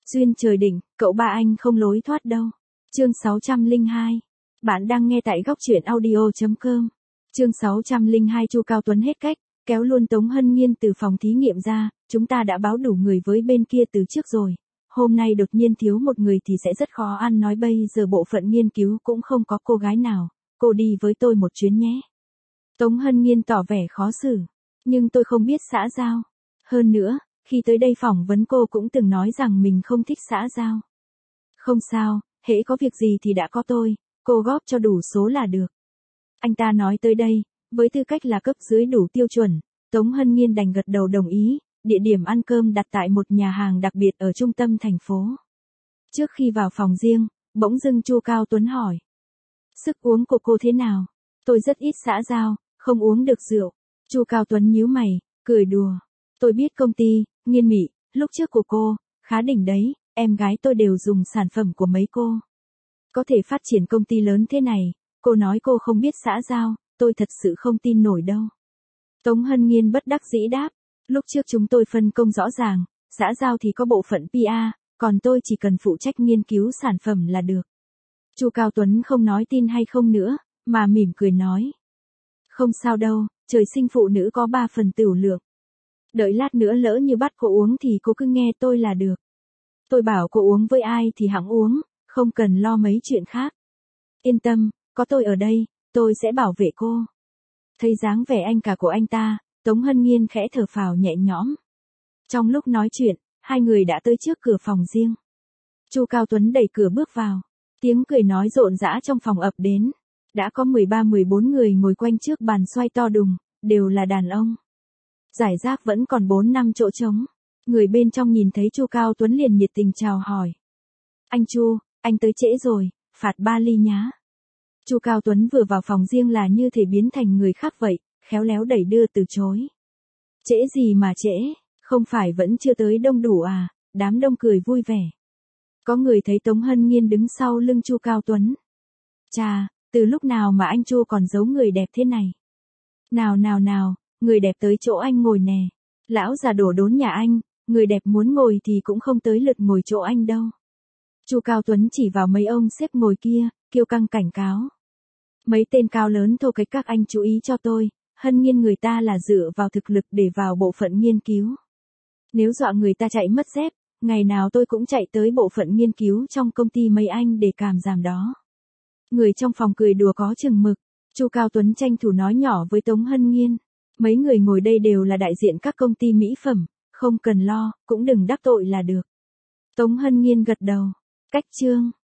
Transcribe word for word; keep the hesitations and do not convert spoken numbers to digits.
Duyên trời định, cậu ba anh không lối thoát đâu. Chương sáu trăm lẻ hai. Bạn đang nghe tại góc truyện audio chấm com. Chương sáu trăm lẻ hai. Chu Cao Tuấn hết cách, kéo luôn Tống Hân Nhiên từ phòng thí nghiệm ra, chúng ta đã báo đủ người với bên kia từ trước rồi. Hôm nay đột nhiên thiếu một người thì sẽ rất khó ăn, nói bây giờ bộ phận nghiên cứu cũng không có cô gái nào, cô đi với tôi một chuyến nhé. Tống Hân Nhiên tỏ vẻ khó xử, nhưng tôi không biết xã giao. Hơn nữa, khi tới đây phỏng vấn cô cũng từng nói rằng mình không thích xã giao. Không sao, hễ có việc gì thì đã có tôi, cô góp cho đủ số là được. Anh ta nói tới đây, với tư cách là cấp dưới đủ tiêu chuẩn, Tống Hân Nhiên đành gật đầu đồng ý, địa điểm ăn cơm đặt tại một nhà hàng đặc biệt ở trung tâm thành phố. Trước khi vào phòng riêng, bỗng dưng Chu Cao Tuấn hỏi. Sức uống của cô thế nào? Tôi rất ít xã giao, không uống được rượu. Chu Cao Tuấn nhíu mày, cười đùa. Tôi biết công ty, Nghiên Mị, lúc trước của cô, khá đỉnh đấy, em gái tôi đều dùng sản phẩm của mấy cô. Có thể phát triển công ty lớn thế này, cô nói cô không biết xã giao, tôi thật sự không tin nổi đâu. Tống Hân Nhiên bất đắc dĩ đáp, lúc trước chúng tôi phân công rõ ràng, xã giao thì có bộ phận pê e, còn tôi chỉ cần phụ trách nghiên cứu sản phẩm là được. Chu Cao Tuấn không nói tin hay không nữa, mà mỉm cười nói. Không sao đâu, trời sinh phụ nữ có ba phần tửu lượng. Đợi lát nữa lỡ như bắt cô uống thì cô cứ nghe tôi là được. Tôi bảo cô uống với ai thì hẵng uống, không cần lo mấy chuyện khác. Yên tâm, có tôi ở đây, tôi sẽ bảo vệ cô. Thấy dáng vẻ anh cả của anh ta, Tống Hân Nhiên khẽ thở phào nhẹ nhõm. Trong lúc nói chuyện, hai người đã tới trước cửa phòng riêng. Chu Cao Tuấn đẩy cửa bước vào. Tiếng cười nói rộn rã trong phòng ập đến. Đã có mười ba mười bốn người ngồi quanh trước bàn xoay to đùng, đều là đàn ông. Giải rác vẫn còn bốn năm chỗ trống. Người bên trong nhìn thấy Chu Cao Tuấn liền nhiệt tình chào hỏi. Anh Chu, anh tới trễ rồi, phạt ba ly nhá. Chu Cao Tuấn vừa vào phòng riêng là như thể biến thành người khác vậy, khéo léo đẩy đưa từ chối. Trễ gì mà trễ, không phải vẫn chưa tới đông đủ à? Đám đông cười vui vẻ. Có người thấy Tống Hân Nhiên đứng sau lưng Chu Cao Tuấn. Chà, từ lúc nào mà anh Chu còn giấu người đẹp thế này? Nào nào nào, người đẹp tới chỗ anh ngồi nè. Lão già đổ đốn nhà anh, người đẹp muốn ngồi thì cũng không tới lượt ngồi chỗ anh đâu. Chu Cao Tuấn chỉ vào mấy ông xếp ngồi kia, kiêu căng cảnh cáo. Mấy tên cao lớn thô kệch các anh chú ý cho tôi, Hân Nhiên người ta là dựa vào thực lực để vào bộ phận nghiên cứu. Nếu dọa người ta chạy mất dép, ngày nào tôi cũng chạy tới bộ phận nghiên cứu trong công ty mấy anh để cảm giảm đó. Người trong phòng cười đùa có chừng mực, Chu Cao Tuấn tranh thủ nói nhỏ với Tống Hân Nhiên. Mấy người ngồi đây đều là đại diện các công ty mỹ phẩm, không cần lo, cũng đừng đắc tội là được. Tống Hân Nhiên gật đầu. Cách chương.